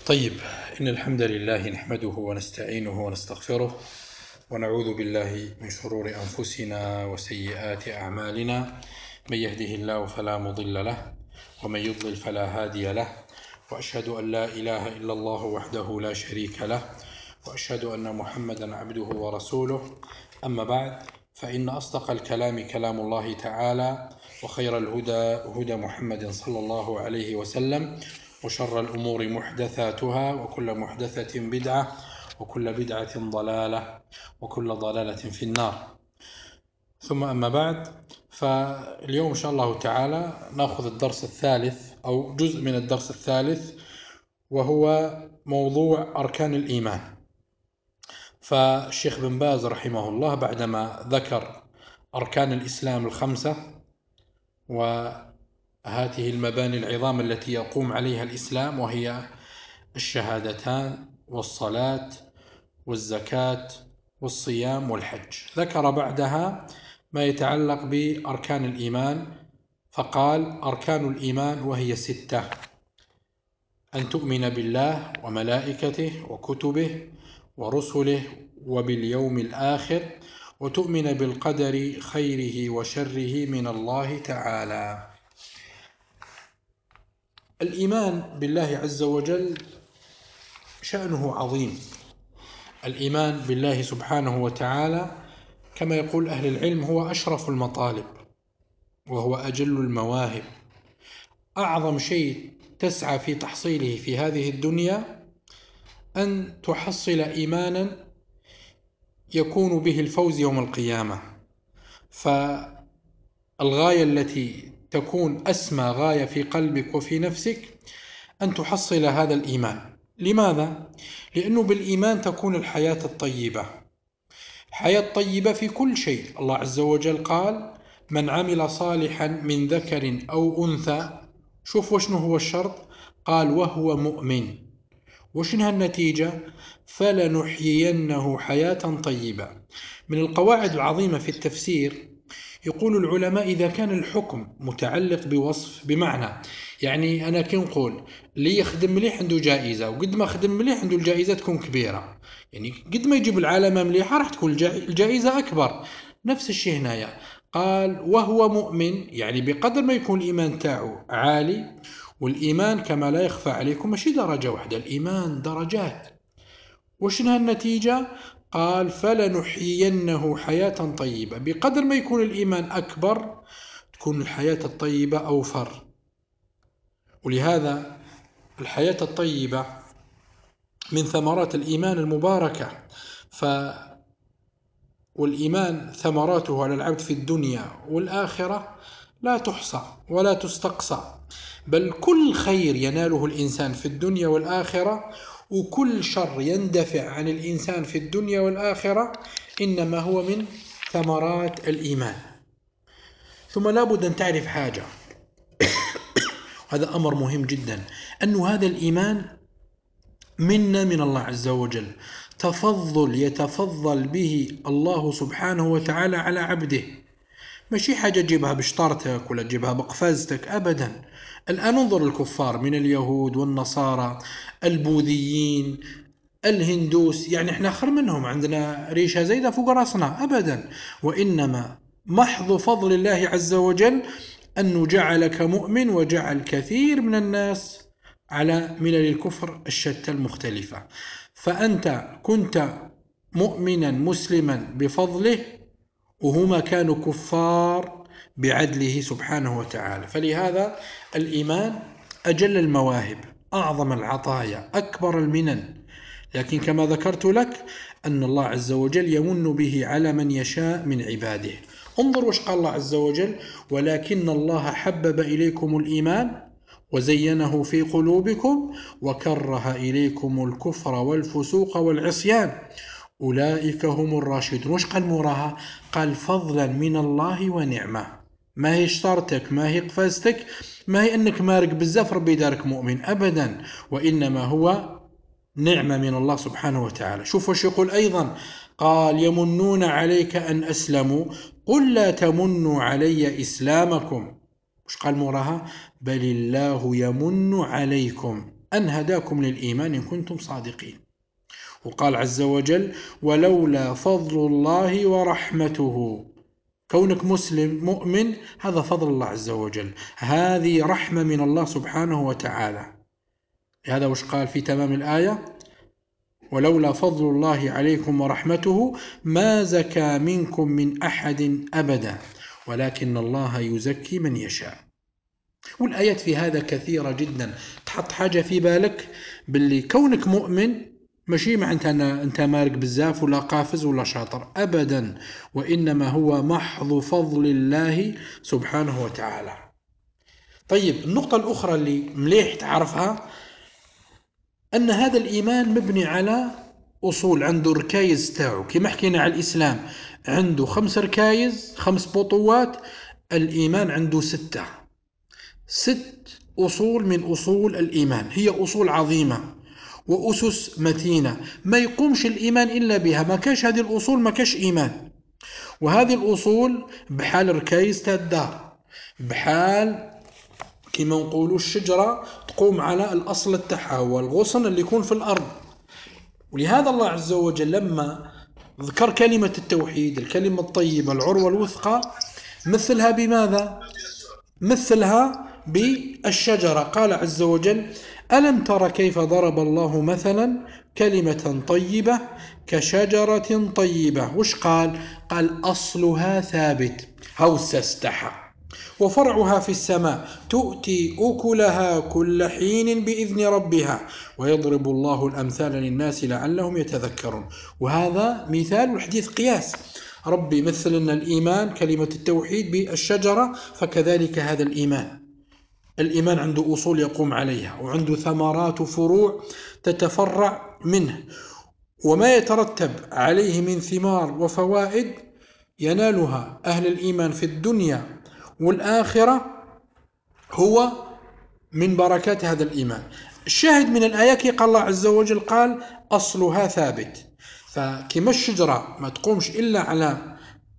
طيب، إن الحمد لله نحمده ونستعينه ونستغفره ونعوذ بالله من شرور أنفسنا وسيئات أعمالنا. من يهده الله فلا مضل له ومن يضلل فلا هادي له، وأشهد أن لا إله إلا الله وحده لا شريك له، وأشهد أن محمدا عبده ورسوله. أما بعد، فإن أصدق الكلام كلام الله تعالى، وخير الهدى هدى محمد صلى الله عليه وسلم، وشر الأمور محدثاتها، وكل محدثة بدعة، وكل بدعة ضلالة، وكل ضلالة في النار. ثم أما بعد، فاليوم إن شاء الله تعالى نأخذ الدرس الثالث أو جزء من الدرس الثالث، وهو موضوع أركان الإيمان. فالشيخ بن باز رحمه الله بعدما ذكر أركان الإسلام الخمسة وهذه المباني العظام التي يقوم عليها الإسلام، وهي الشهادتان والصلاة والزكاة والصيام والحج، ذكر بعدها ما يتعلق بأركان الإيمان، فقال: أركان الإيمان وهي 6: أن تؤمن بالله وملائكته وكتبه ورسله وباليوم الآخر، وتؤمن بالقدر خيره وشره من الله تعالى. الإيمان بالله عز وجل شأنه عظيم. الإيمان بالله سبحانه وتعالى كما يقول أهل العلم هو أشرف المطالب، وهو أجل المواهب. أعظم شيء تسعى في تحصيله في هذه الدنيا أن تحصل إيمانا يكون به الفوز يوم القيامة. فالغاية التي تكون أسمى غاية في قلبك وفي نفسك أن تحصل هذا الإيمان. لماذا؟ لأنه بالإيمان تكون الحياة الطيبة، حياة طيبة في كل شيء. الله عز وجل قال: من عمل صالحا من ذكر أو أنثى. شوف وشنو هو الشرط؟ قال: وهو مؤمن. وشنها النتيجة؟ فلنحيينه حياة طيبة. من القواعد العظيمة في التفسير يقول العلماء: إذا كان الحكم متعلق بوصف، بمعنى يعني أنا كي نقول اللي يخدم مليح عنده جائزة، وقد ما خدم مليح عنده الجائزة تكون كبيرة، يعني قد ما يجيب العلامة مليحة راح تكون الجائزة أكبر. نفس الشيء هنايا، قال: وهو مؤمن، يعني بقدر ما يكون الإيمان تاعه عالي. والإيمان كما لا يخفى عليكم ماشي درجة واحدة، الإيمان درجات. وشنها النتيجة؟ قال: فلنحيينه حياة طيبة. بقدر ما يكون الإيمان أكبر تكون الحياة الطيبة أوفر. ولهذا الحياة الطيبة من ثمرات الإيمان المباركة. والإيمان ثمراته على العبد في الدنيا والآخرة لا تحصى ولا تستقصى، بل كل خير يناله الإنسان في الدنيا والآخرة، وكل شر يندفع عن الإنسان في الدنيا والآخرة، إنما هو من ثمرات الإيمان. ثم لابد أن تعرف حاجة، هذا أمر مهم جدا، أن هذا الإيمان منا من الله عز وجل، تفضل يتفضل به الله سبحانه وتعالى على عبده. ماشي حاجة تجيبها بشطارتك ولا تجيبها بقفازتك أبدا. الآن انظر الكفار من اليهود والنصارى، البوذيين، الهندوس، يعني احنا خير منهم، عندنا ريشة زايدة فوق راسنا أبدا. وإنما محض فضل الله عز وجل أنه جعلك مؤمن، وجعل كثير من الناس على ملل الكفر الشتى المختلفة. فأنت كنت مؤمنا مسلما بفضله، وهما كانوا كفار بعدله سبحانه وتعالى. فلهذا الإيمان أجل المواهب، أعظم العطايا، أكبر المنن. لكن كما ذكرت لك أن الله عز وجل يمن به على من يشاء من عباده. انظر وش قال الله عز وجل: ولكن الله حبب إليكم الإيمان وزينه في قلوبكم وكره إليكم الكفر والفسوق والعصيان أولئك هم الراشدون. وش قال موراها؟ قال: فضلا من الله ونعمة. ما هي شطارتك، ما هي قفازتك، ما هي أنك مارق بزاف ربي دارك مؤمن أبدا، وإنما هو نعمة من الله سبحانه وتعالى. شوف وش يقول أيضا: قال: يمنون عليك أن أسلموا قل لا تمنوا علي إسلامكم. وش قال موراها؟ بل الله يمن عليكم. أن هداكم للإيمان إن كنتم صادقين. وقال عز وجل: ولولا فضل الله ورحمته. كونك مسلم مؤمن هذا فضل الله عز وجل، هذه رحمة من الله سبحانه وتعالى. هذا وش قال في تمام الآية: ولولا فضل الله عليكم ورحمته ما زكى منكم من أحد أبدا ولكن الله يزكي من يشاء. والآيات في هذا كثيرة جدا. تحط حاجة في بالك باللي كونك مؤمن ماشي مع أنت مارق بزاف ولا قافز ولا شاطر أبدا، وإنما هو محض فضل الله سبحانه وتعالى. طيب، النقطة الأخرى اللي مليح تعرفها أن هذا الإيمان مبني على أصول، عنده ركايز تاعو. كما حكينا على الإسلام عنده 5 ركايز، 5 بطوات، الإيمان عنده 6 أصول من أصول الإيمان. هي أصول عظيمة وأسس متينة ما يقومش الإيمان إلا بها. ما كاش هذه الأصول ما كاش إيمان. وهذه الأصول بحال ركايز تاع الدار، بحال كما نقولوا الشجرة تقوم على الأصل تاعها هو الغصن اللي يكون في الأرض. ولهذا الله عز وجل لما ذكر كلمة التوحيد، الكلمة الطيبة، العروة الوثقى، مثلها بماذا؟ مثلها بالشجرة. قال عز وجل: ألم تر كيف ضرب الله مثلا كلمة طيبة كشجرة طيبة. وش قال؟ قال: أصلها ثابت، هوس استحى، وفرعها في السماء، تؤتي أكلها كل حين بإذن ربها، ويضرب الله الأمثال للناس لعلهم يتذكرون. وهذا مثال والحديث قياس. ربي مثل لنا الإيمان كلمة التوحيد بالشجرة، فكذلك هذا الإيمان عنده أصول يقوم عليها، وعنده ثمرات وفروع تتفرع منه، وما يترتب عليه من ثمار وفوائد ينالها أهل الإيمان في الدنيا والآخرة هو من بركات هذا الإيمان. الشاهد من الآيات قال الله عز وجل قال: أصلها ثابت. فكما الشجرة ما تقومش إلا على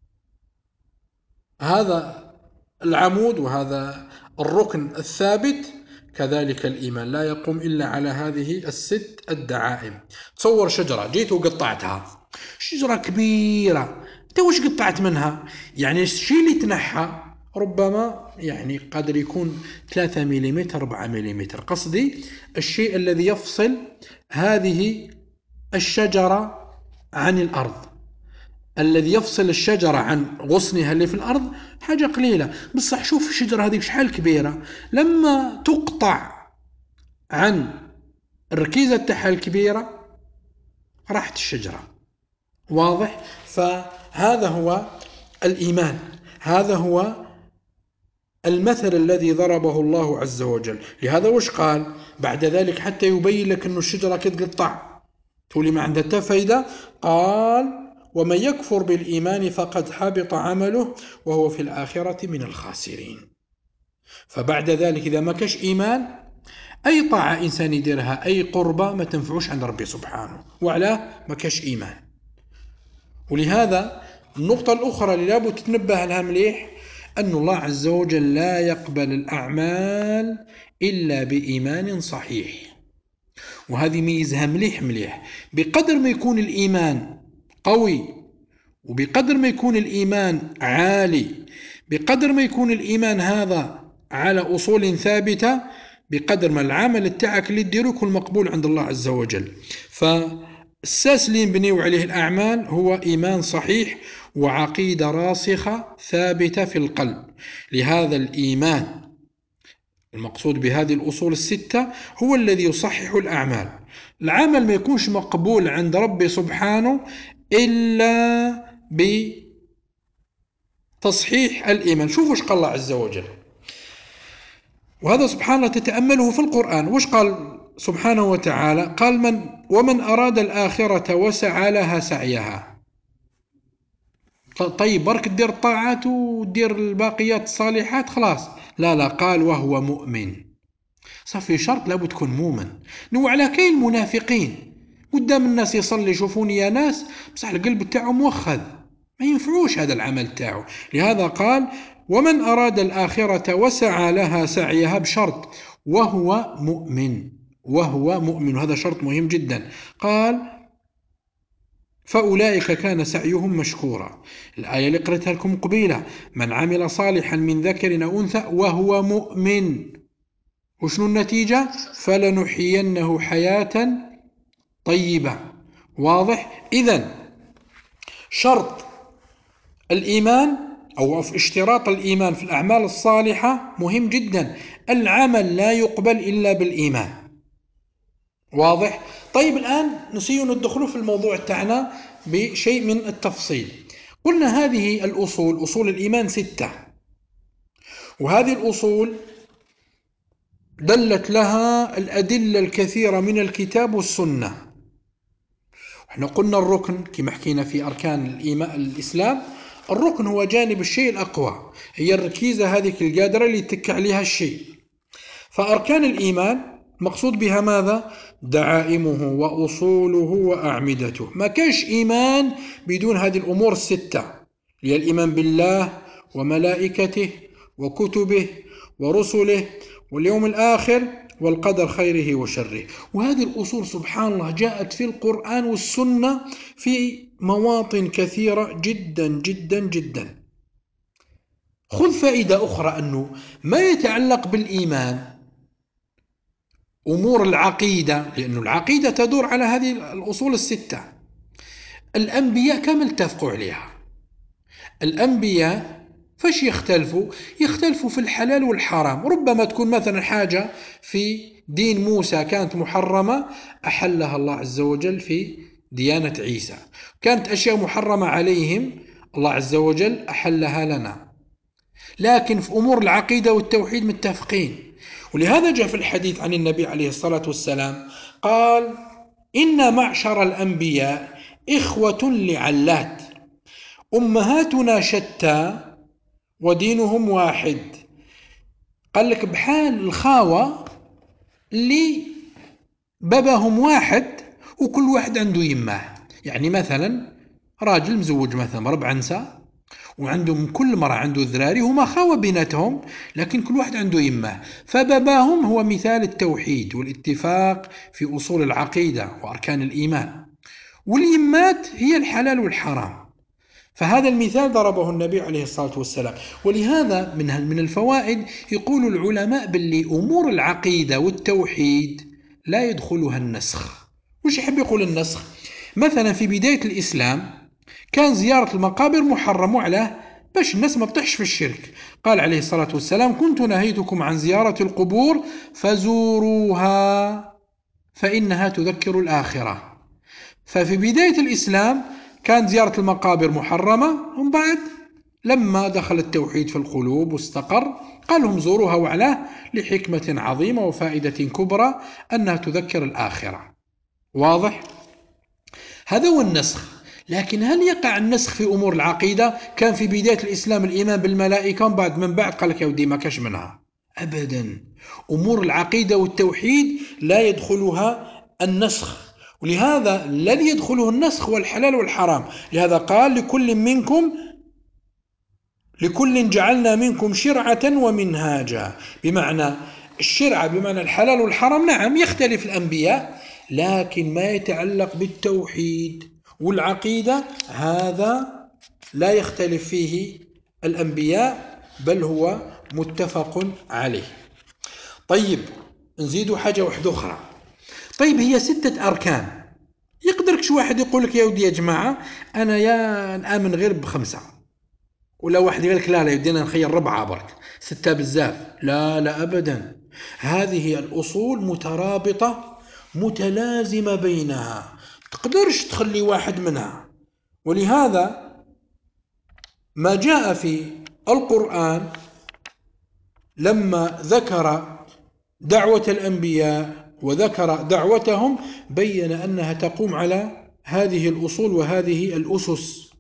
هذا العمود وهذا الركن الثابت، كذلك الإيمان لا يقوم إلا على هذه الست الدعائم. تصور شجرة جيت وقطعتها، شجرة كبيرة، انت وش قطعت منها؟ يعني الشيء اللي تنحى ربما يعني قادر يكون 3 ملم 4 ملم، قصدي الشيء الذي يفصل هذه الشجرة عن الأرض، الذي يفصل الشجرة عن غصنها اللي في الأرض حاجة قليلة. بصح شوف الشجرة هذه شحال كبيرة، لما تقطع عن الركيزة تاعها الكبيرة راحت الشجرة. واضح؟ فهذا هو الإيمان، هذا هو المثل الذي ضربه الله عز وجل. لهذا وش قال بعد ذلك حتى يبين لك أن الشجرة كتقطع تولي ما عندها تفايدة؟ قال: ومن يكفر بالإيمان فقد حبط عمله وهو في الآخرة من الخاسرين. فبعد ذلك إذا ما كاش إيمان أي طاعة إنسان يديرها، أي قربة ما تنفعوش عند ربي سبحانه، وعلاه ما كاش إيمان. ولهذا النقطة الأخرى اللي لابد تتنبه لها مليح أن الله عز وجل لا يقبل الأعمال إلا بإيمان صحيح. وهذه ميزها مليح. بقدر ما يكون الإيمان قوي، وبقدر ما يكون الإيمان عالي، بقدر ما يكون الإيمان هذا على أصول ثابتة، بقدر ما العمل التاعك اللي تديره يكون مقبول عند الله عز وجل. فالساس اللي ينبنيو عليه الأعمال هو إيمان صحيح وعقيدة راسخة ثابتة في القلب. لهذا الإيمان المقصود بهذه الأصول الستة هو الذي يصحح الأعمال. العمل ما يكونش مقبول عند ربي سبحانه إلا بتصحيح الإيمان. شوفوا وش قال الله عز وجل، وهذا سبحانه تتأمله في القرآن. وش قال سبحانه وتعالى؟ قال: ومن أراد الآخرة وسعى لها سعيها. طيب برك تدير الطاعات وتدير الباقيات الصالحات خلاص؟ لا، قال: وهو مؤمن. صافي شرط لابد تكون مؤمن. على كاين المنافقين قدام الناس يصلي يشوفوني يا ناس، بصح القلب تاعو موخذ، ما ينفعوش هذا العمل تاعو. لهذا قال: ومن أراد الآخرة وسعى لها سعيها، بشرط وهو مؤمن. وهو مؤمن. هذا شرط مهم جدا. قال فأولئك كان سعيهم مشكورا. الآية اللي قرأتها لكم قبيلة: من عمل صالحا من ذكر أو أنثى وهو مؤمن، وشنو النتيجة؟ فلنحيينه حياة طيبة. واضح؟ إذن شرط الإيمان أو اشتراط الإيمان في الأعمال الصالحة مهم جدا. العمل لا يقبل إلا بالإيمان. واضح؟ طيب الآن نسي ندخل في الموضوع تاعنا بشيء من التفصيل. قلنا هذه الأصول، أصول الإيمان 6، وهذه الأصول دلت لها الأدلة الكثيرة من الكتاب والسنة. احنا قلنا الركن كما حكينا في أركان الإسلام، الركن هو جانب الشيء الأقوى، هي الركيزة هذه القادرة اللي يتك عليها الشيء. فأركان الإيمان مقصود بها ماذا؟ دعائمه وأصوله وأعمدته. ما كانش إيمان بدون هذه الأمور الستة، هي الإيمان بالله وملائكته وكتبه ورسله واليوم الآخر والقدر خيره وشره. وهذه الأصول سبحان الله جاءت في القرآن والسنة في مواطن كثيرة جدا جدا جدا. خذ فائدة أخرى، أنه ما يتعلق بالإيمان أمور العقيدة، لأن العقيدة تدور على هذه الأصول الستة. الأنبياء كم اتفقوا عليها؟ الأنبياء فاش يختلفوا؟ يختلفوا في الحلال والحرام. ربما تكون مثلا حاجة في دين موسى كانت محرمة أحلها الله عز وجل في ديانة عيسى، كانت أشياء محرمة عليهم الله عز وجل أحلها لنا. لكن في أمور العقيدة والتوحيد متفقين. ولهذا جاء في الحديث عن النبي عليه الصلاة والسلام قال: إن معشر الأنبياء إخوة لعلات، أمهاتنا شتى ودينهم واحد. قال لك بحال الخاوة اللي باباهم واحد وكل واحد عنده يماه. يعني مثلا راجل مزوج مثلا 4 نساء وعندهم كل مرة عنده ذراري، هما خاوة بيناتهم لكن كل واحد عنده يماه. فباباهم هو مثال التوحيد والاتفاق في أصول العقيدة وأركان الإيمان، واليمات هي الحلال والحرام. فهذا المثال ضربه النبي عليه الصلاة والسلام. ولهذا من الفوائد يقول العلماء باللي أمور العقيدة والتوحيد لا يدخلها النسخ. وش يحب يقول النسخ؟ مثلا في بداية الإسلام كان زيارة المقابر محرم عليه باش الناس ما تطيحش في الشرك. قال عليه الصلاة والسلام: كنت نهيتكم عن زيارة القبور فزوروها فإنها تذكر الآخرة. ففي بداية الإسلام كانت زيارة المقابر محرمة، ومن بعد لما دخل التوحيد في القلوب واستقر قال لهم زوروها وعلاه لحكمة عظيمة وفائدة كبرى أنها تذكر الآخرة. واضح؟ هذا هو النسخ. لكن هل يقع النسخ في أمور العقيدة؟ كان في بداية الإسلام الإيمان بالملائكة، من بعد قال لك يا ودي ما كاش منها أبدا. أمور العقيدة والتوحيد لا يدخلها النسخ، ولهذا الذي يدخله النسخ هو الحلال والحرام. لهذا قال: لكل جعلنا منكم شرعة ومنهاجا. بمعنى الشرعة بمعنى الحلال والحرام نعم يختلف الأنبياء، لكن ما يتعلق بالتوحيد والعقيدة هذا لا يختلف فيه الأنبياء، بل هو متفق عليه. طيب نزيد حاجة واحدة أخرى. طيب هي 6 أركان. يقدركش واحد يقول لك يا ودي يا جماعة أنا يا نآمن غير ب5، ولا واحد يقول لك لا لا يدينا نخير 4 برك 6 بزاف. لا لا أبدا، هذه الأصول مترابطة متلازمة بينها، تقدرش تخلي واحد منها. ولهذا ما جاء في القرآن لما ذكر دعوة الأنبياء وذكر دعوتهم بين أنها تقوم على هذه الأصول وهذه الأسس.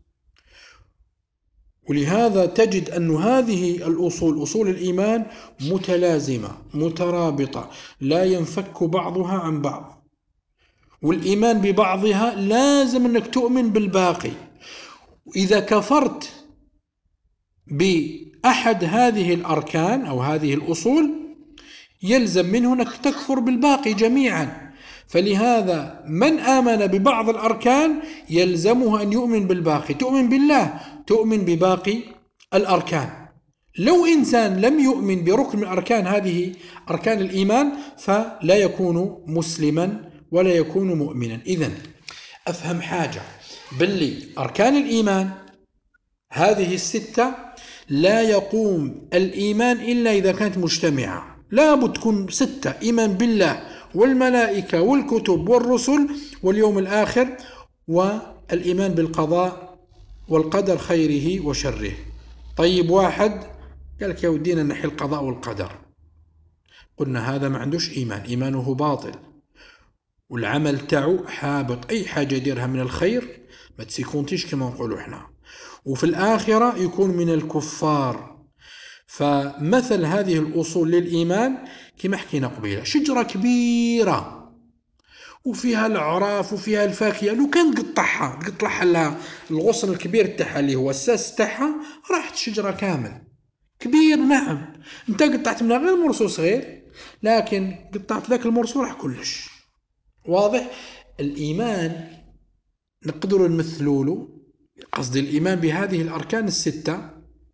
ولهذا تجد أن هذه الأصول أصول الإيمان متلازمة مترابطة لا ينفك بعضها عن بعض، والإيمان ببعضها لازم أنك تؤمن بالباقي. إذا كفرت بأحد هذه الأركان أو هذه الأصول يلزم منه أنك تكفر بالباقي جميعا. فلهذا من آمن ببعض الأركان يلزمه أن يؤمن بالباقي، تؤمن بالله تؤمن بباقي الأركان. لو إنسان لم يؤمن بركن من أركان هذه أركان الإيمان فلا يكون مسلما ولا يكون مؤمنا. إذن أفهم حاجة، باللي أركان الإيمان هذه الستة لا يقوم الإيمان إلا إذا كانت مجتمعة، لا بد تكون ستة: إيمان بالله والملائكة والكتب والرسل واليوم الآخر، والإيمان بالقضاء والقدر خيره وشره. طيب واحد قال لك يا ودينا نحي القضاء والقدر، قلنا هذا ما عندوش إيمان، إيمانه باطل والعمل تاعو حابط، أي حاجة يديرها من الخير ما تسيكونتيش كما نقولوا احنا، وفي الآخرة يكون من الكفار. فمثل هذه الأصول للإيمان كما حكينا قبيلة: شجرة كبيرة وفيها الأعراف وفيها الفاكهة، لو كان تقطعها لها الغصن الكبير تاعها اللي هو الساس تاعها راحت شجرة كامل كبير. نعم انت قطعت منها غير مرسو صغير، لكن قطعت ذاك المرسو راح كلش. واضح؟ الإيمان نقدر نمثلوله، قصدي الإيمان بهذه الأركان الستة،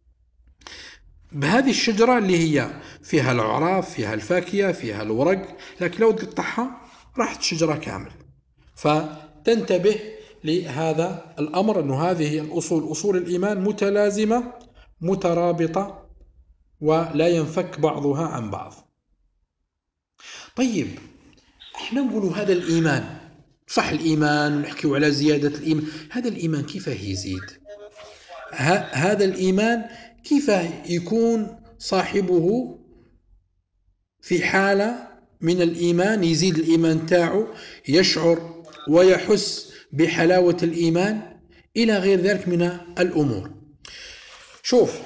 بهذه الشجرة اللي هي فيها الأعراف فيها الفاكهة فيها الورق، لكن لو تقطعها راحت شجرة كامل. فتنتبه لهذا الأمر، أن هذه الأصول أصول الإيمان متلازمة مترابطة ولا ينفك بعضها عن بعض. طيب احنا نقول هذا الإيمان صح، الإيمان ونحكي على زيادة الإيمان، هذا الإيمان كيف يزيد؟ هذا الإيمان كيف يكون صاحبه في حالة من الإيمان يزيد الإيمان تاعه، يشعر ويحس بحلاوة الإيمان إلى غير ذلك من الأمور. شوف،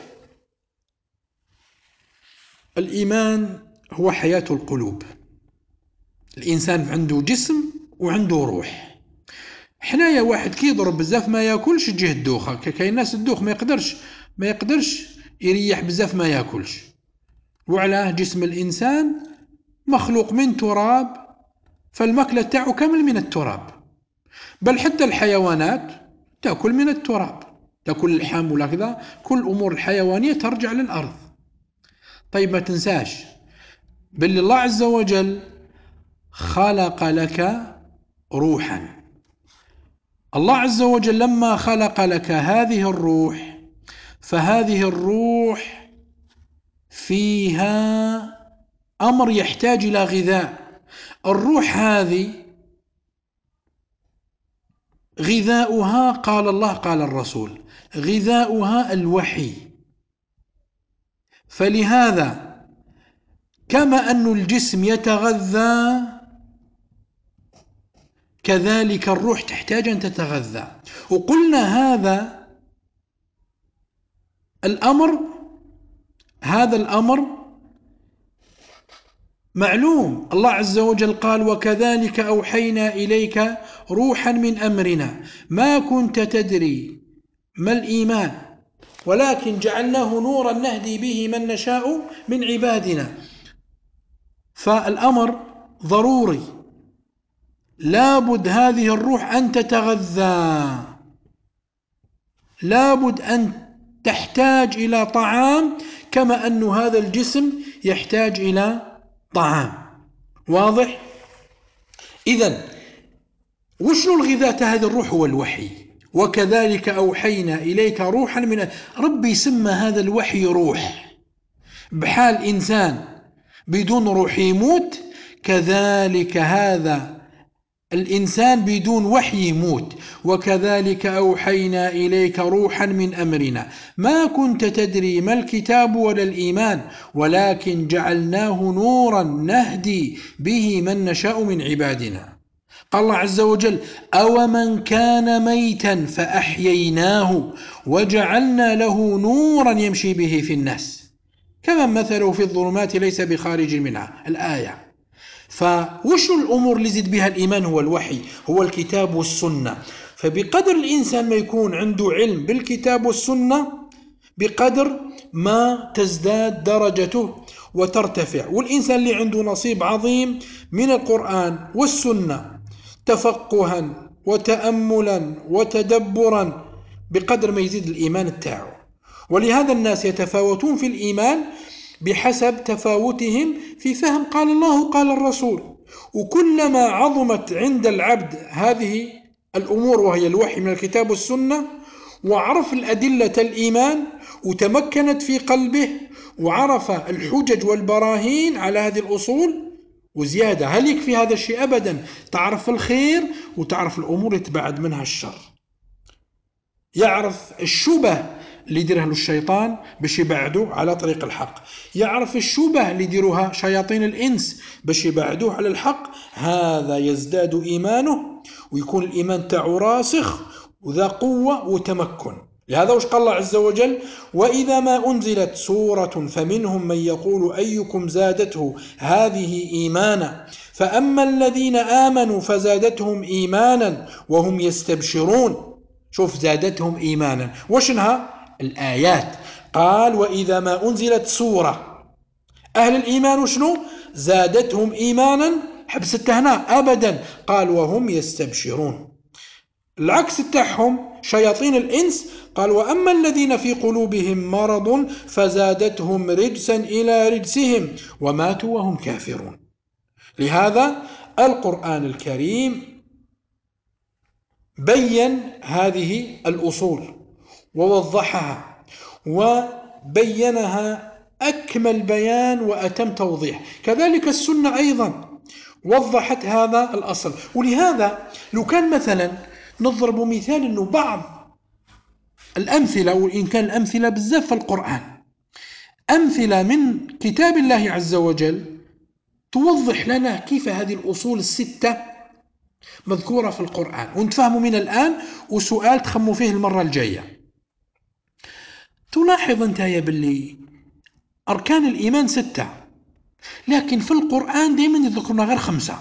الإيمان هو حياة القلوب. الإنسان عنده جسم وعنده روح. حنايا واحد كي يضرب بزاف ما ياكلش تجيه الدوخة، كاين ناس الدوخ ما يقدرش يريح بزاف ما ياكلش. وعلاه جسم الإنسان مخلوق من تراب، فالماكلة تاعو كامل من التراب، بل حتى الحيوانات تأكل من التراب، تأكل اللحم ولا كذا، كل أمور الحيوانية ترجع للأرض. طيب ما تنساش بل الله عز وجل خلق لك روحا. الله عز وجل لما خلق لك هذه الروح، فهذه الروح فيها أمر يحتاج إلى غذاء. الروح هذه غذاؤها قال الله قال الرسول، غذاؤها الوحي. فلهذا كما أن الجسم يتغذى كذلك الروح تحتاج أن تتغذى. وقلنا هذا الأمر معلوم. الله عز وجل قال: وكذلك أوحينا إليك روحا من أمرنا ما كنت تدري ما الإيمان ولكن جعلناه نورا نهدي به من نشاء من عبادنا. فالأمر ضروري، لابد هذه الروح أن تتغذى، لابد أن تحتاج إلى طعام كما أن هذا الجسم يحتاج إلى طعام. واضح؟ إذن وشنو الغذاء هذه الروح؟ هو الوحي. وكذلك أوحينا إليك روحا من ربي. سمى هذا الوحي روح، بحال إنسان بدون روح يموت، كذلك هذا الإنسان بدون وحي يموت. وكذلك أوحينا إليك روحا من أمرنا ما كنت تدري ما الكتاب ولا الإيمان ولكن جعلناه نورا نهدي به من نشاء من عبادنا. قال الله عز وجل: أومن كان ميتا فأحييناه وجعلنا له نورا يمشي به في الناس كمن مثله في الظلمات ليس بخارج منها. الآية. فوش الأمور اللي يزيد بها الإيمان؟ هو الوحي، هو الكتاب والسنة. فبقدر الإنسان ما يكون عنده علم بالكتاب والسنة بقدر ما تزداد درجته وترتفع. والإنسان اللي عنده نصيب عظيم من القرآن والسنة تفقها وتأملا وتدبرا بقدر ما يزيد الإيمان تاعه. ولهذا الناس يتفاوتون في الإيمان بحسب تفاوتهم في فهم قال الله قال الرسول. وكلما عظمت عند العبد هذه الأمور وهي الوحي من الكتاب والسنة وعرف الأدلة الإيمان وتمكنت في قلبه وعرف الحجج والبراهين على هذه الأصول وزيادة. هل يكفي هذا الشيء؟ أبدا. تعرف الخير وتعرف الأمور يتبعد منها الشر. يعرف الشبه اللي يديرها له الشيطان باش يبعدوه على طريق الحق، يعرف الشبه اللي يديروها شياطين الإنس باش يبعدوه على الحق. هذا يزداد إيمانه ويكون الإيمان تاعه راسخ وذا قوة وتمكن. لهذا وش قال الله عز وجل؟ وإذا ما أنزلت سورة فمنهم من يقول أيكم زادته هذه إيمانا فأما الذين آمنوا فزادتهم إيمانا وهم يستبشرون. شوف زادتهم إيمانا وشنها الآيات. قال وإذا ما أنزلت سورة، أهل الإيمان وشنو زادتهم إيمانا؟ حبس التهناء أبدا. قال وهم يستبشرون. العكس تاعهم شياطين الإنس قال وأما الذين في قلوبهم مرض فزادتهم رجسا إلى رجسهم وماتوا وهم كافرون. لهذا القرآن الكريم بين هذه الأصول ووضحها وبينها أكمل بيان وأتم توضيح. كذلك السنة أيضا وضحت هذا الأصل. ولهذا لو كان مثلا نضرب مثال أنه بعض الأمثلة، وإن كان الأمثلة بزاف في القرآن، أمثلة من كتاب الله عز وجل توضح لنا كيف هذه الأصول الستة مذكورة في القرآن ونتفهموا من الآن، وسؤال تخموا فيه المرة الجاية. تلاحظ أنت يا باللي أركان الإيمان 6 لكن في القرآن دائما يذكرنا غير 5.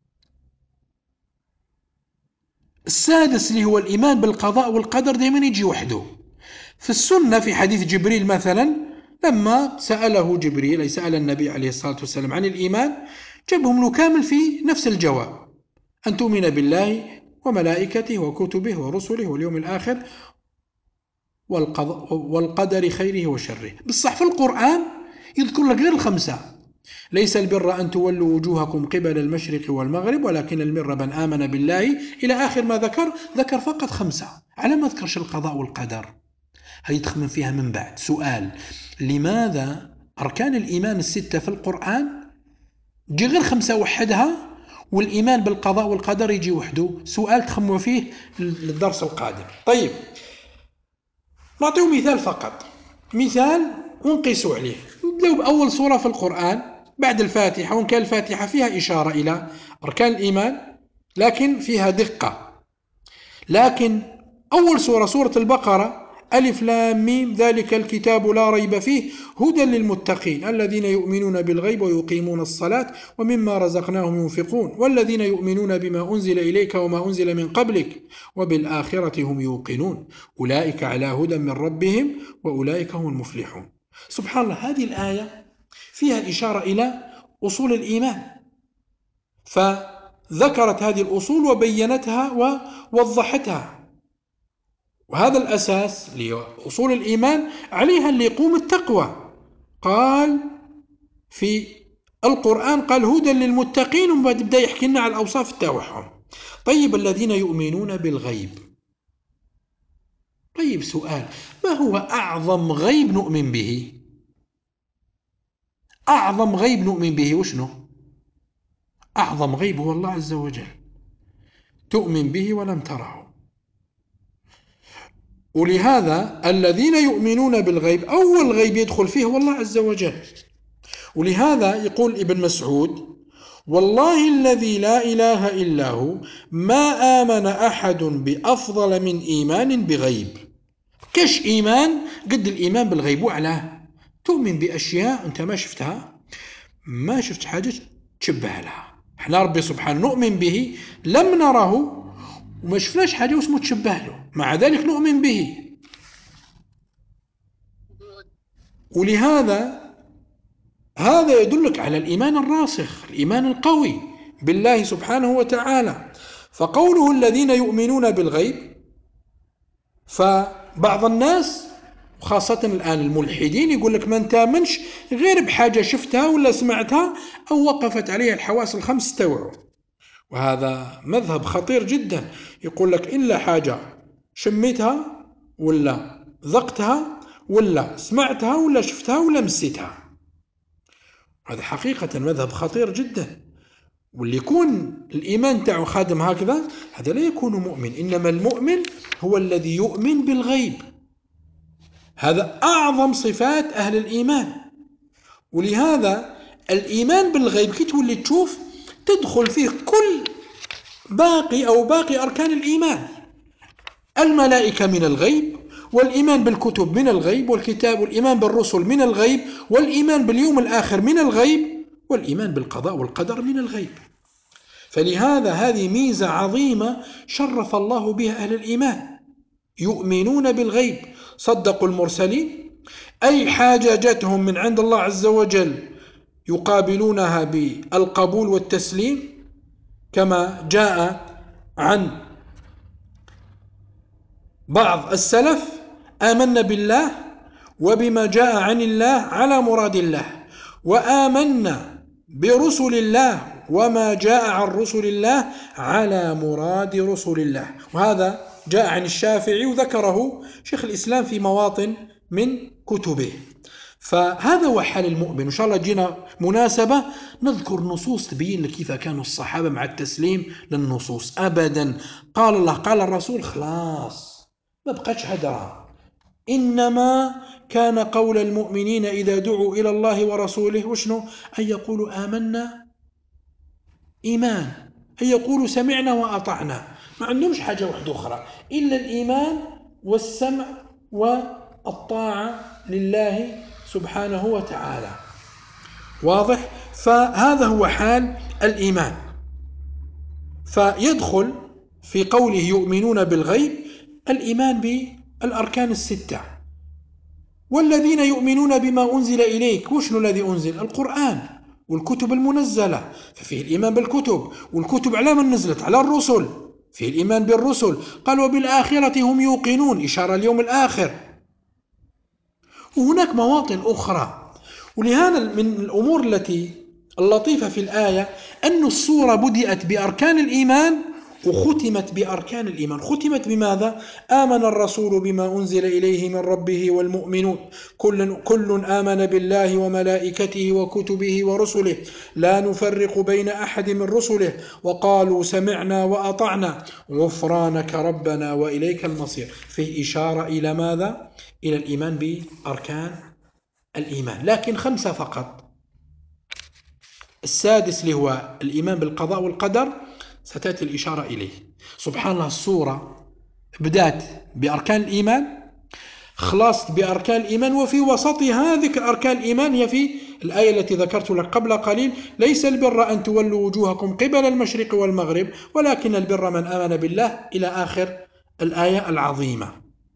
السادس اللي هو الإيمان بالقضاء والقدر دائما يجي وحده. في السنة في حديث جبريل مثلا لما سأله جبريل أي سأل النبي عليه الصلاة والسلام عن الإيمان جابهم له كامل في نفس الجواب: أن تؤمن بالله وملائكته وكتبه ورسله واليوم الآخر والقدر خيره وشره. بالصح في القرآن يذكر لك غير 5: ليس البر أن تولوا وجوهكم قبل المشرق والمغرب ولكن البر من آمن بالله إلى آخر ما ذكر فقط 5. على ما ذكرش القضاء والقدر. هذه تخمن فيها من بعد. سؤال: لماذا أركان الإيمان 6 في القرآن جي غير 5 وحدها والإيمان بالقضاء والقدر يجي وحده؟ سؤال تخموا فيه للدرس القادم. طيب نعطيه مثال فقط، مثال ونقيسوا عليه. نبدأ بأول سورة في القرآن بعد الفاتحة، وإن كان الفاتحة فيها إشارة إلى أركان الإيمان لكن فيها دقة. لكن أول سورة سورة البقرة: ألف لام ميم ذلك الكتاب لا ريب فيه هدى للمتقين الذين يؤمنون بالغيب ويقيمون الصلاة ومما رزقناهم ينفقون والذين يؤمنون بما أنزل إليك وما أنزل من قبلك وبالآخرة هم يوقنون أولئك على هدى من ربهم وأولئك هم المفلحون. سبحان الله، هذه الآية فيها إشارة إلى أصول الإيمان، فذكرت هذه الأصول وبينتها ووضحتها. وهذا الأساس لأصول الإيمان عليها اللي يقوم التقوى. قال في القرآن قال هدى للمتقين وبعد بدأ يحكي لنا على الأوصاف تاعهم. طيب الذين يؤمنون بالغيب. طيب سؤال: ما هو أعظم غيب نؤمن به؟ أعظم غيب نؤمن به وشنو؟ أعظم غيب هو الله عز وجل، تؤمن به ولم تره. ولهذا الذين يؤمنون بالغيب أول غيب يدخل فيه هو الله عز وجل. ولهذا يقول ابن مسعود: والله الذي لا إله إلا هو ما آمن أحد بأفضل من إيمان بغيب. كش إيمان قد الإيمان بالغيب. وعلاه تؤمن بأشياء أنت ما شفتها، ما شفت حاجة تشبه لها. احنا ربي سبحانه نؤمن به لم نره وما شفناش حاجة واسمه تشبه له، مع ذلك نؤمن به. ولهذا هذا يدلك على الإيمان الراسخ، الإيمان القوي بالله سبحانه وتعالى. فقوله الذين يؤمنون بالغيب، فبعض الناس خاصة الآن الملحدين يقول لك ما تامنش غير بحاجة شفتها ولا سمعتها أو وقفت عليها الحواس الخمس استوعوا، وهذا مذهب خطير جدا. يقول لك إلا حاجة شميتها ولا ذقتها ولا سمعتها ولا شفتها ولا مسيتها، هذا حقيقة مذهب خطير جدا. واللي يكون الإيمان تاعه خادم هكذا هذا لا يكون مؤمن، إنما المؤمن هو الذي يؤمن بالغيب، هذا أعظم صفات أهل الإيمان. ولهذا الإيمان بالغيب كي تولي تشوف تدخل فيه كل باقي أركان الإيمان، الملائكة من الغيب، والإيمان بالكتب من الغيب والكتاب، والإيمان بالرسل من الغيب، والإيمان باليوم الآخر من الغيب، والإيمان بالقضاء والقدر من الغيب. فلهذا هذه ميزة عظيمة شرف الله بها أهل الإيمان، يؤمنون بالغيب، صدقوا المرسلين، أي حاجة جتهم من عند الله عز وجل يقابلونها بالقبول والتسليم، كما جاء عن بعض السلف: آمنا بالله وبما جاء عن الله على مراد الله، وآمنا برسل الله وما جاء عن رسل الله على مراد رسل الله. وهذا جاء عن الشافعي وذكره شيخ الإسلام في مواطن من كتبه. فهذا هو حال المؤمن. إن شاء الله جينا مناسبة نذكر نصوص تبين لك كيف كانوا الصحابة مع التسليم للنصوص. أبدا قال الله قال الرسول خلاص ما بقتش هدرة، إنما كان قول المؤمنين إذا دعوا إلى الله ورسوله وشنو؟ أن يقولوا آمنا إيمان، أن يقولوا سمعنا وأطعنا، ما عندهمش حاجة واحدة أخرى إلا الإيمان والسمع والطاعة لله سبحانه وتعالى. واضح؟ فهذا هو حال الإيمان. فيدخل في قوله يؤمنون بالغيب الإيمان بالأركان الستة. والذين يؤمنون بما أنزل إليك، وشنو الذي أنزل؟ القرآن والكتب المنزلة، ففيه الإيمان بالكتب، والكتب على من نزلت؟ على الرسل، فيه الإيمان بالرسل. قال وبالآخرة هم يوقنون، إشارة اليوم الآخر. وهناك مواطن أخرى. ولهذا من الأمور التي اللطيفة في الآية أن السورة بدأت بأركان الإيمان وختمت بأركان الإيمان. ختمت بماذا؟ آمن الرسول بما أنزل إليه من ربه والمؤمنون كل آمن بالله وملائكته وكتبه ورسله لا نفرق بين أحد من رسله وقالوا سمعنا وأطعنا غفرانك ربنا وإليك المصير. فيه إشارة إلى ماذا؟ إلى الإيمان بأركان الإيمان، لكن 5 فقط. السادس اللي هو الإيمان بالقضاء والقدر ستأتي الإشارة إليه. سبحان الله، السورة بدأت بأركان الإيمان، خلصت بأركان الإيمان، وفي وسطها ذكر أركان الإيمان هي في الآية التي ذكرت لك قبل قليل: ليس البر أن تولوا وجوهكم قبل المشرق والمغرب ولكن البر من آمن بالله، إلى آخر الآية العظيمة.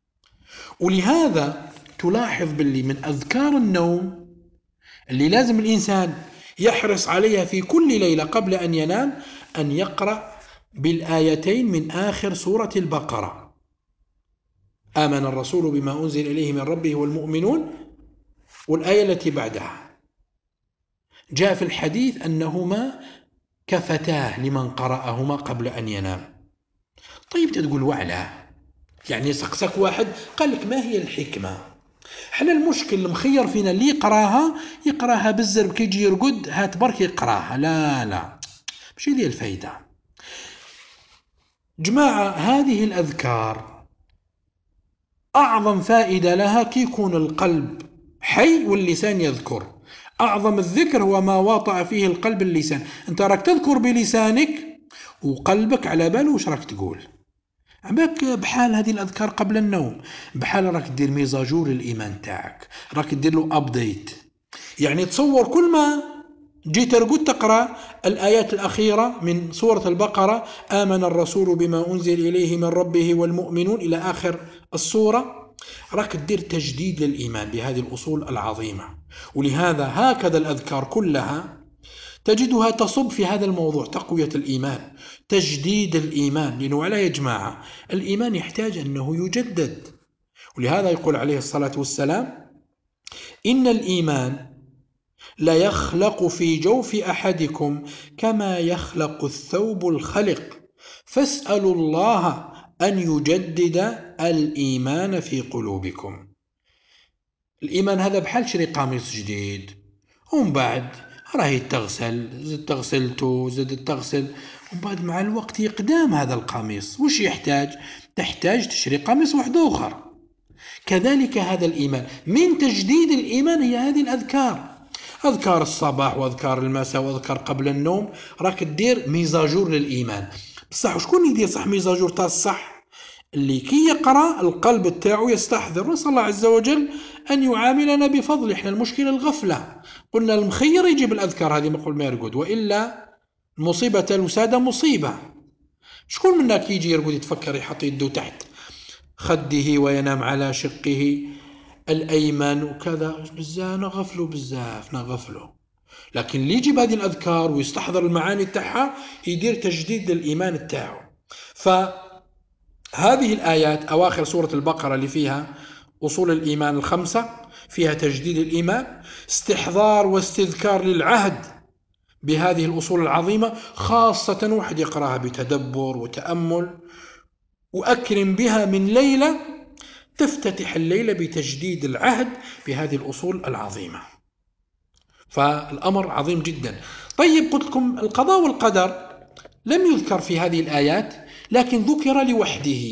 ولهذا تلاحظ باللي من أذكار النوم اللي لازم الإنسان يحرص عليها في كل ليلة قبل أن ينام أن يقرأ بالآيتين من آخر سورة البقرة: آمن الرسول بما أنزل إليه من ربه والمؤمنون، والآية التي بعدها. جاء في الحديث أنهما كفتاه لمن قرأهما قبل أن ينام. طيب تقول وعلاه، يعني سقسك واحد قال لك ما هي الحكمة؟ احنا المشكل المخير فينا اللي يقراها بالزرب كي يجي يرقد هات برك يقراها. لا مش هذه الفايدة. جماعة هذه الأذكار أعظم فائدة لها كي يكون القلب حي واللسان يذكر. أعظم الذكر هو ما واطأ فيه القلب اللسان. أنت راك تذكر بلسانك وقلبك على باله وش راك تقول. عماك بحال هذه الأذكار قبل النوم، بحال راك دير ميزاجور الإيمان تاعك، راك دير له أبديت. يعني تصور كل ما جيت ترقد تقرأ الآيات الأخيرة من سورة البقرة: آمن الرسول بما أنزل إليه من ربه والمؤمنون إلى آخر السورة، راك تدير تجديد للإيمان بهذه الأصول العظيمة. ولهذا هكذا الأذكار كلها تجدها تصب في هذا الموضوع: تقوية الإيمان، تجديد الإيمان. لأنه على يا جماعة الإيمان يحتاج أنه يجدد. ولهذا يقول عليه الصلاة والسلام: إن الإيمان لا يخلق في جوف أحدكم كما يخلق الثوب الخلق، فاسألوا الله أن يجدد الإيمان في قلوبكم. الإيمان هذا بحال شري قميص جديد ومن بعد راهي تغسل، زد تغسلته، زد تغسل، ومن بعد مع الوقت يقدام هذا القميص. وش يحتاج؟ تحتاج تشري قميص واحد آخر. كذلك هذا الإيمان، من تجديد الإيمان هي هذه الأذكار، أذكار الصباح وأذكار المساء وأذكار قبل النوم. راك تدير ميزاجور للإيمان. بصح وشكون يدير صح ميزاجور تاع الصح؟ اللي كي يقرأ القلب تاعو يستحضر. نسأل الله عز وجل أن يعاملنا بفضل. إحنا المشكلة الغفلة. قلنا المخير يجيب الأذكار هذه مقبل ما يرقد، وإلا المصيبة الوسادة مصيبة. شكون منا كي يجي يرقد يتفكر يحط يده تحت خده وينام على شقه الأيمن وكذا؟ بزاف نغفلوا. لكن اللي يجيب هذه الأذكار ويستحضر المعاني تاعها يدير تجديد للإيمان تاعو. فهذه الآيات أواخر سورة البقرة اللي فيها أصول الإيمان الخمسة، فيها تجديد الإيمان، استحضار واستذكار للعهد بهذه الأصول العظيمة، خاصة واحد يقرأها بتدبر وتأمل، وأكرم بها من ليلة تفتتح الليلة بتجديد العهد بهذه الأصول العظيمة. فالأمر عظيم جدا. طيب، قلت لكم القضاء والقدر لم يذكر في هذه الآيات، لكن ذكر لوحده.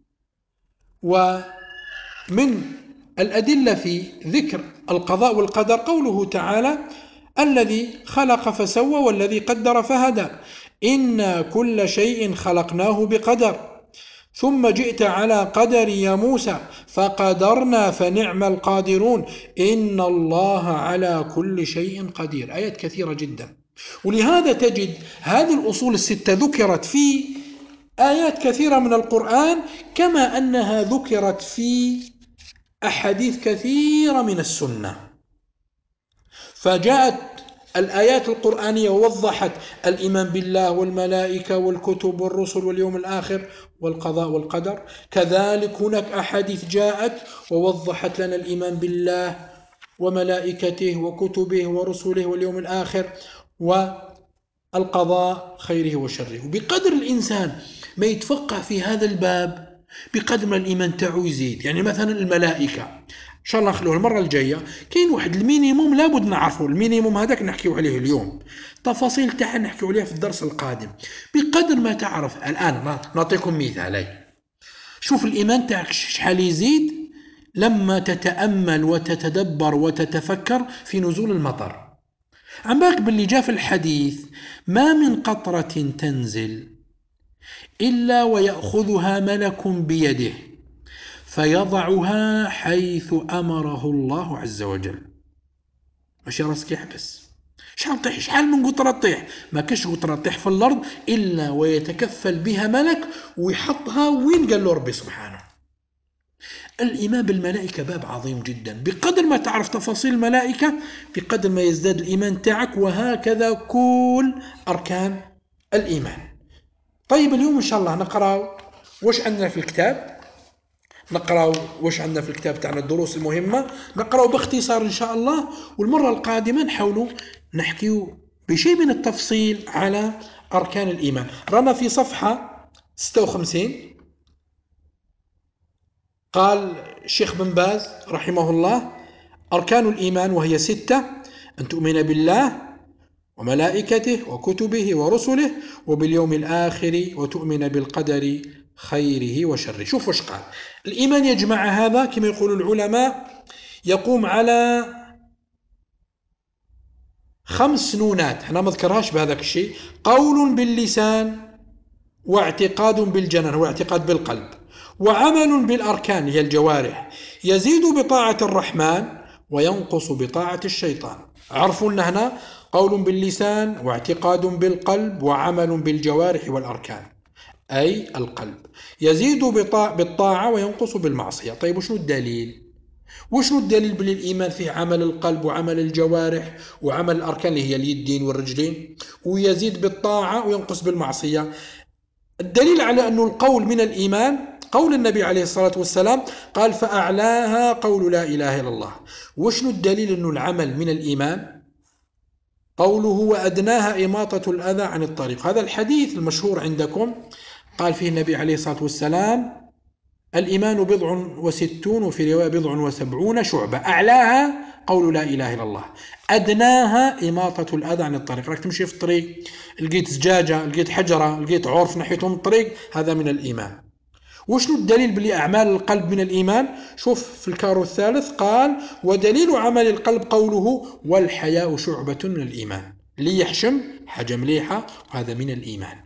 ومن الأدلة في ذكر القضاء والقدر قوله تعالى: الذي خلق فسوى والذي قدر فهدى، إنا كل شيء خلقناه بقدر، ثم جئت على قدر يا موسى فقدرنا فنعم القادرون، إن الله على كل شيء قدير. آيات كثيرة جدا. ولهذا تجد هذه الأصول الستة ذكرت في آيات كثيرة من القرآن، كما أنها ذكرت في أحاديث كثيرة من السنة. فجاءت الآيات القرآنية ووضحت الإيمان بالله والملائكة والكتب والرسل واليوم الآخر والقضاء والقدر. كذلك هناك أحاديث جاءت ووضحت لنا الإيمان بالله وملائكته وكتبه ورسله واليوم الآخر والقضاء خيره وشره. وبقدر الإنسان ما يتفقه في هذا الباب بقدر ما الإيمان تاعو يزيد. يعني مثلا الملائكة إن شاء الله نخلوه المرة الجاية، كاين واحد المينيموم لابد نعرفه. المينيموم هذاك نحكيو عليه اليوم، تفاصيل تاعها نحكيو عليها في الدرس القادم. بقدر ما تعرف الآن نعطيكم مثال. شوف الإيمان تاعك شحال يزيد لما تتأمل وتتدبر وتتفكر في نزول المطر. عم بالك باللي جاء في الحديث: ما من قطرة تنزل إلا ويأخذها ملك بيده فيضعها حيث أمره الله عز وجل. ماشي راسك يحبس. شحال طيح، شحال من قطرة طيح، ما كاش قطرة طيح في الأرض إلا ويتكفل بها ملك ويحطها وين قال له ربي سبحانه. الإيمان بالملائكة باب عظيم جدا. بقدر ما تعرف تفاصيل الملائكة بقدر ما يزداد الإيمان تاعك، وهكذا كل أركان الإيمان. طيب، اليوم إن شاء الله نقرأ وش عندنا في الكتاب، نقرأ وش عندنا في الكتاب تاعنا، الدروس المهمة نقرأ باختصار إن شاء الله. والمرة القادمة نحاولوا نحكيو بشيء من التفصيل على أركان الإيمان. رانا في صفحة 56. قال الشيخ بن باز رحمه الله: أركان الإيمان وهي 6: أن تؤمن بالله وملائكته وكتبه ورسله وباليوم الآخر وتؤمن بالقدر خيره وشره. شوف وش قال الإيمان يا جماعة. هذا كما يقول العلماء يقوم على 5 نونات، احنا ما ذكرهاش بهذاك الشيء: قول باللسان، واعتقاد بالجنان هو اعتقاد بالقلب، وعمل بالأركان هي الجوارح، يزيد بطاعة الرحمن وينقص بطاعة الشيطان. عرفوا لنا هنا قول باللسان واعتقاد بالقلب وعمل بالجوارح والأركان. أي القلب، يزيد بالطاعة وينقص بالمعصية. طيب وشنو الدليل؟ وشنو الدليل بلي الإيمان فيه عمل القلب وعمل الجوارح وعمل الأركان اللي هي اليدين والرجلين، ويزيد بالطاعة وينقص بالمعصية؟ الدليل على أن القول من الإيمان قول النبي عليه الصلاة والسلام، قال فأعلاها قول لا إله إلا الله. وشنو الدليل أن العمل من الإيمان؟ قوله وأدناها إماطة الأذى عن الطريق. هذا الحديث المشهور عندكم قال فيه النبي عليه الصلاة والسلام الإيمان 67 وفي رواية 70 شعبة، أعلاها قول لا إله إلا الله، أدناها إماطة الأذى عن الطريق. راك تمشي في الطريق لقيت زجاجة، لقيت حجرة، لقيت عرف ناحيتهم الطريق، هذا من الإيمان. وشنو الدليل بلي أعمال القلب من الإيمان؟ شوف في الكارو الثالث قال ودليل عمل القلب قوله والحياء شعبة من الإيمان، اللي يحشم حاجة مليحة وهذا من الإيمان.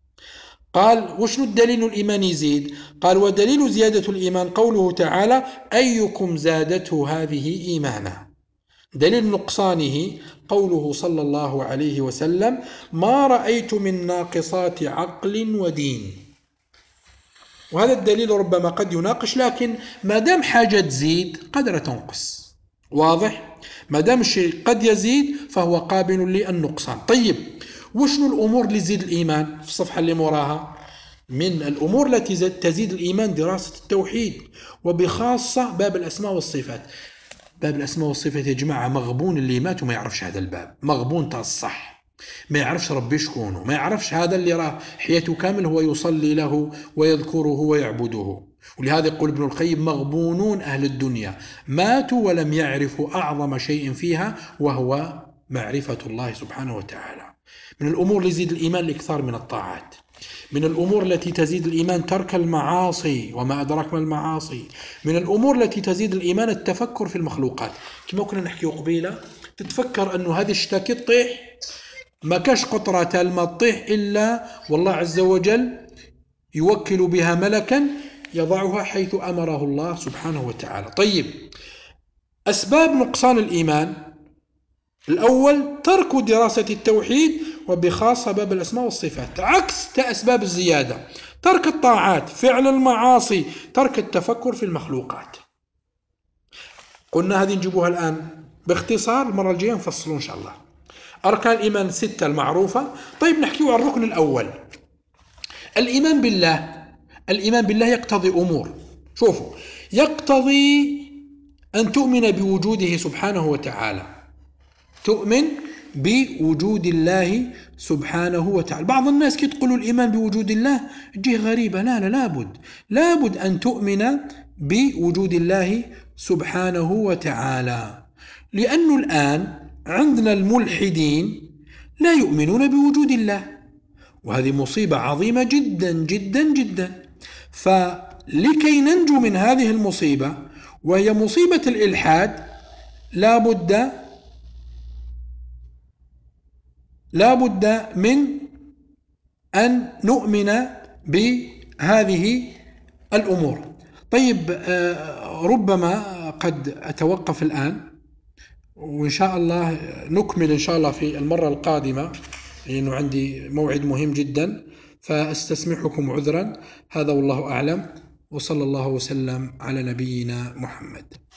قال وشنو الدليل الإيمان يزيد؟ قال ودليل زيادة الإيمان قوله تعالى أيكم زادته هذه إيمانا. دليل نقصانه قوله صلى الله عليه وسلم ما رأيت من ناقصات عقل ودين. وهذا الدليل ربما قد يناقش، لكن ما دام حاجة تزيد قدر تنقص. واضح؟ ما دام الشيء قد يزيد فهو قابل للنقصان. طيب وشنو الأمور اللي تزيد الإيمان في الصفحة اللي موراها؟ من الأمور التي تزيد الإيمان دراسة التوحيد، وبخاصة باب الأسماء والصفات. باب الأسماء والصفات يا جماعة مغبون اللي مات وما يعرفش هذا الباب، مغبون تاع الصح، ما يعرفش ربي شكونه، ما يعرفش هذا اللي راه حياته كامل هو يصلي له ويذكره ويعبده. ولهذا يقول ابن القيم مغبونون أهل الدنيا ماتوا ولم يعرفوا أعظم شيء فيها وهو معرفة الله سبحانه وتعالى. من الأمور اللي يزيد الإيمان الإكثار من الطاعات. من الأمور التي تزيد الإيمان ترك المعاصي وما أدراك ما المعاصي. من الأمور التي تزيد الإيمان التفكر في المخلوقات، كما كنا نحكي قبيلة، تتفكر أنه هذه الشتاء كي تطيح ما كاش قطرة تالمة تطيح إلا والله عز وجل يوكل بها ملكا يضعها حيث أمره الله سبحانه وتعالى. طيب أسباب نقصان الإيمان الأول ترك دراسة التوحيد وبخاصة باب الأسماء والصفات، عكس أسباب الزيادة ترك الطاعات، فعل المعاصي، ترك التفكر في المخلوقات. قلنا هذه نجيبوها الآن باختصار، المرة الجاية نفصلوا إن شاء الله. أركان الإيمان 6 المعروفة. طيب نحكي عن الركن الأول الإيمان بالله. الإيمان بالله يقتضي أمور، شوفوا، يقتضي أن تؤمن بوجوده سبحانه وتعالى، تؤمن بوجود الله سبحانه وتعالى. بعض الناس كي تقولوا الإيمان بوجود الله تجيه غريبة، لا لا، لابد أن تؤمن بوجود الله سبحانه وتعالى، لأنه الآن عندنا الملحدين لا يؤمنون بوجود الله، وهذه مصيبة عظيمة جدا جدا جدا. فلكي ننجو من هذه المصيبة وهي مصيبة الإلحاد لا بد من أن نؤمن بهذه الأمور. طيب ربما قد أتوقف الآن، وإن شاء الله نكمل إن شاء الله في المرة القادمة، لأنه عندي موعد مهم جدا، فأستسمحكم عذرا. هذا والله أعلم، وصلى الله وسلم على نبينا محمد.